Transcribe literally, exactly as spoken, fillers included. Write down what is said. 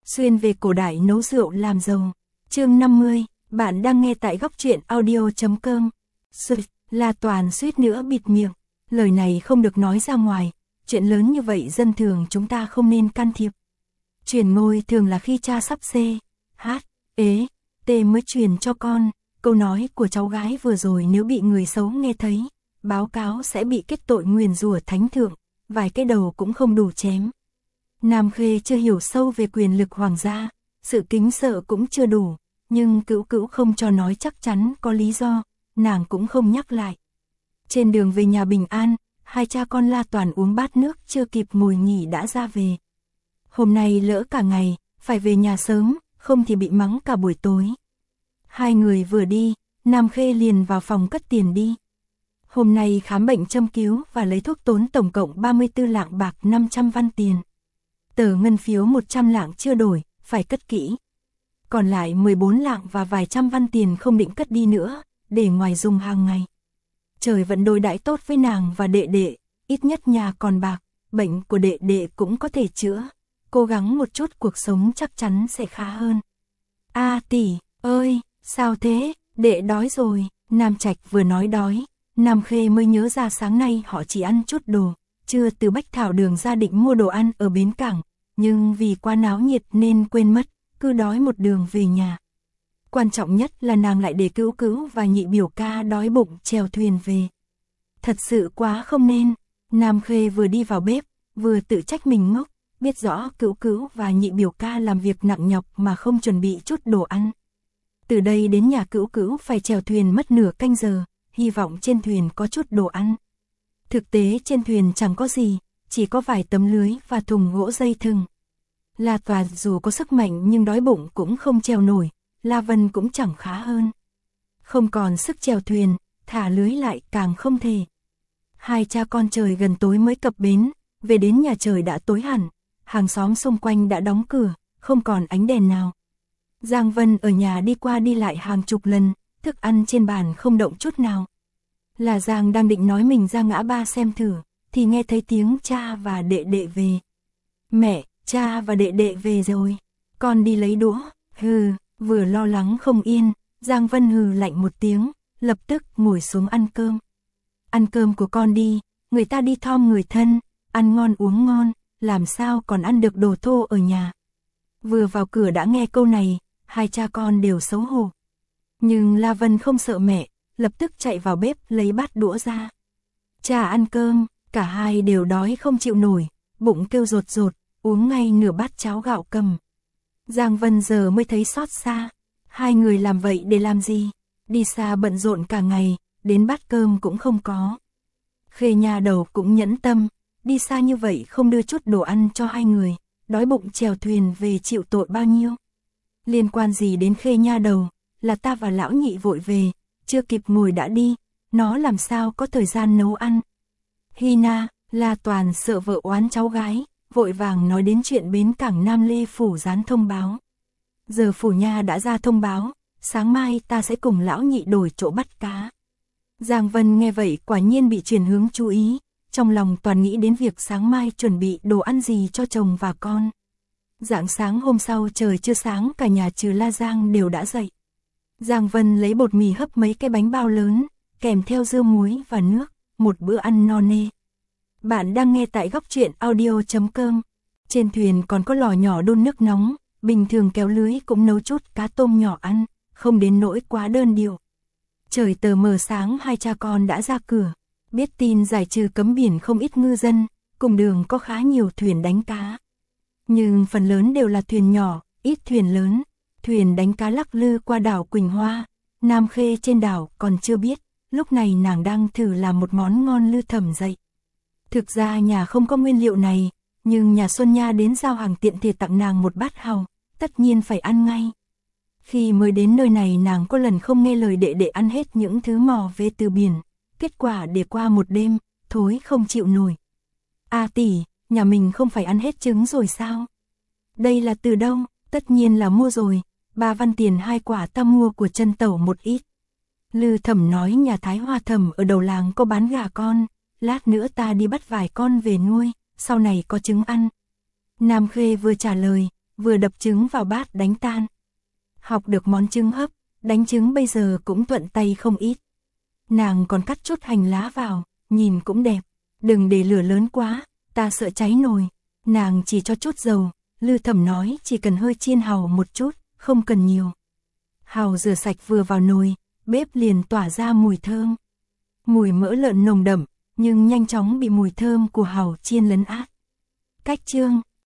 xuyên về cổ đại nấu rượu làm giàu. Chương năm mươi, bạn đang nghe tại góc truyện audio chấm com. Sụt, La Toàn suýt nữa bịt miệng. Lời này không được nói ra ngoài, chuyện lớn như vậy dân thường chúng ta không nên can thiệp. Truyền ngôi thường là khi cha sắp C, H, ế, T mới truyền cho con. Câu nói của cháu gái vừa rồi nếu bị người xấu nghe thấy, báo cáo sẽ bị kết tội nguyền rủa thánh thượng, vài cái đầu cũng không đủ chém. Nam Khê chưa hiểu sâu về quyền lực hoàng gia, sự kính sợ cũng chưa đủ, nhưng Cữu Cữu không cho nói chắc chắn có lý do, nàng cũng không nhắc lại. Trên đường về nhà bình an, hai cha con La Toàn uống bát nước chưa kịp ngồi nghỉ đã ra về. Hôm nay lỡ cả ngày, phải về nhà sớm, không thì bị mắng cả buổi tối. Hai người vừa đi, Nam Khê liền vào phòng cất tiền đi. Hôm nay khám bệnh châm cứu và lấy thuốc tốn tổng cộng ba mươi tư lạng bạc năm trăm văn tiền. Tờ ngân phiếu một trăm lạng chưa đổi, phải cất kỹ. Còn lại mười bốn lạng và vài trăm văn tiền không định cất đi nữa, để ngoài dùng hàng ngày. Trời vẫn đối đãi tốt với nàng và đệ đệ, ít nhất nhà còn bạc, bệnh của đệ đệ cũng có thể chữa. Cố gắng một chút cuộc sống chắc chắn sẽ khá hơn. A tỷ, ơi, sao thế, đệ đói rồi. Nam Trạch vừa nói đói, Nam Khê mới nhớ ra sáng nay họ chỉ ăn chút đồ, chưa từ Bách Thảo Đường ra định mua đồ ăn ở bến cảng, nhưng vì quá náo nhiệt nên quên mất, cứ đói một đường về nhà. Quan trọng nhất là nàng lại để Cữu Cữu và nhị biểu ca đói bụng chèo thuyền về. Thật sự quá không nên. Nam Khê vừa đi vào bếp, vừa tự trách mình ngốc, biết rõ Cữu Cữu và nhị biểu ca làm việc nặng nhọc mà không chuẩn bị chút đồ ăn. Từ đây đến nhà Cữu Cữu phải chèo thuyền mất nửa canh giờ, hy vọng trên thuyền có chút đồ ăn. Thực tế trên thuyền chẳng có gì, chỉ có vài tấm lưới và thùng gỗ dây thừng. La Toàn dù có sức mạnh nhưng đói bụng cũng không chèo nổi, La Vân cũng chẳng khá hơn. Không còn sức chèo thuyền, thả lưới lại càng không thể. Hai cha con trời gần tối mới cập bến, về đến nhà trời đã tối hẳn, hàng xóm xung quanh đã đóng cửa, không còn ánh đèn nào. Giang Vân ở nhà đi qua đi lại hàng chục lần, thức ăn trên bàn không động chút nào. Là Giang đang định nói mình ra ngã ba xem thử, thì nghe thấy tiếng cha và đệ đệ về. Mẹ, cha và đệ đệ về rồi, con đi lấy đũa. Hừ, vừa lo lắng không yên, Giang Vân hừ lạnh một tiếng, lập tức ngồi xuống ăn cơm. Ăn cơm của con đi, người ta đi thăm người thân, ăn ngon uống ngon, làm sao còn ăn được đồ thô ở nhà. Vừa vào cửa đã nghe câu này, hai cha con đều xấu hổ. Nhưng La Vân không sợ mẹ, lập tức chạy vào bếp lấy bát đũa ra. Cha ăn cơm, cả hai đều đói không chịu nổi, bụng kêu rột rột, uống ngay nửa bát cháo gạo cầm. Giang Vân giờ mới thấy xót xa, hai người làm vậy để làm gì? Đi xa bận rộn cả ngày, đến bát cơm cũng không có. Khê nhà đầu cũng nhẫn tâm, đi xa như vậy không đưa chút đồ ăn cho hai người, đói bụng chèo thuyền về chịu tội bao nhiêu. Liên quan gì đến Khê nha đầu, là ta và lão nhị vội về, chưa kịp ngồi đã đi, nó làm sao có thời gian nấu ăn. Hina, La Toàn sợ vợ oán cháu gái, vội vàng nói đến chuyện bến cảng Nam Lê phủ dán thông báo. Giờ phủ nha đã ra thông báo, sáng mai ta sẽ cùng lão nhị đổi chỗ bắt cá. Giang Vân nghe vậy quả nhiên bị chuyển hướng chú ý, trong lòng toàn nghĩ đến việc sáng mai chuẩn bị đồ ăn gì cho chồng và con. Rạng sáng hôm sau trời chưa sáng cả nhà trừ La Giang đều đã dậy. Giang Vân lấy bột mì hấp mấy cái bánh bao lớn, kèm theo dưa muối và nước, một bữa ăn no nê. Bạn đang nghe tại góc truyện audio chấm com. Trên thuyền còn có lò nhỏ đun nước nóng, bình thường kéo lưới cũng nấu chút cá tôm nhỏ ăn, không đến nỗi quá đơn điệu. Trời tờ mờ sáng hai cha con đã ra cửa, biết tin giải trừ cấm biển không ít ngư dân, cùng đường có khá nhiều thuyền đánh cá. Nhưng phần lớn đều là thuyền nhỏ, ít thuyền lớn, thuyền đánh cá lắc lư qua đảo Quỳnh Hoa. Nam Khê trên đảo còn chưa biết, lúc này nàng đang thử làm một món ngon lư thẩm dậy. Thực ra nhà không có nguyên liệu này, nhưng nhà Xuân Nha đến giao hàng tiện thể tặng nàng một bát hàu, tất nhiên phải ăn ngay. Khi mới đến nơi này nàng có lần không nghe lời đệ đệ ăn hết những thứ mò về từ biển, kết quả để qua một đêm, thối không chịu nổi. A tỷ, nhà mình không phải ăn hết trứng rồi sao? Đây là từ đâu? Tất nhiên là mua rồi, ba văn tiền hai quả ta mua của chân tẩu một ít. Lư Thẩm nói nhà Thái Hoa Thẩm ở đầu làng có bán gà con, lát nữa ta đi bắt vài con về nuôi, sau này có trứng ăn. Nam Khê vừa trả lời, vừa đập trứng vào bát đánh tan. Học được món trứng hấp, đánh trứng bây giờ cũng thuận tay không ít. Nàng còn cắt chút hành lá vào, nhìn cũng đẹp. Đừng để lửa lớn quá, ta sợ cháy nồi. Nàng chỉ cho chút dầu, Lư Thẩm nói chỉ cần hơi chiên hàu một chút, không cần nhiều. Hàu rửa sạch vừa vào nồi, bếp liền tỏa ra mùi thơm. Mùi mỡ lợn nồng đậm, nhưng nhanh chóng bị mùi thơm của hàu chiên lấn át. Cách chương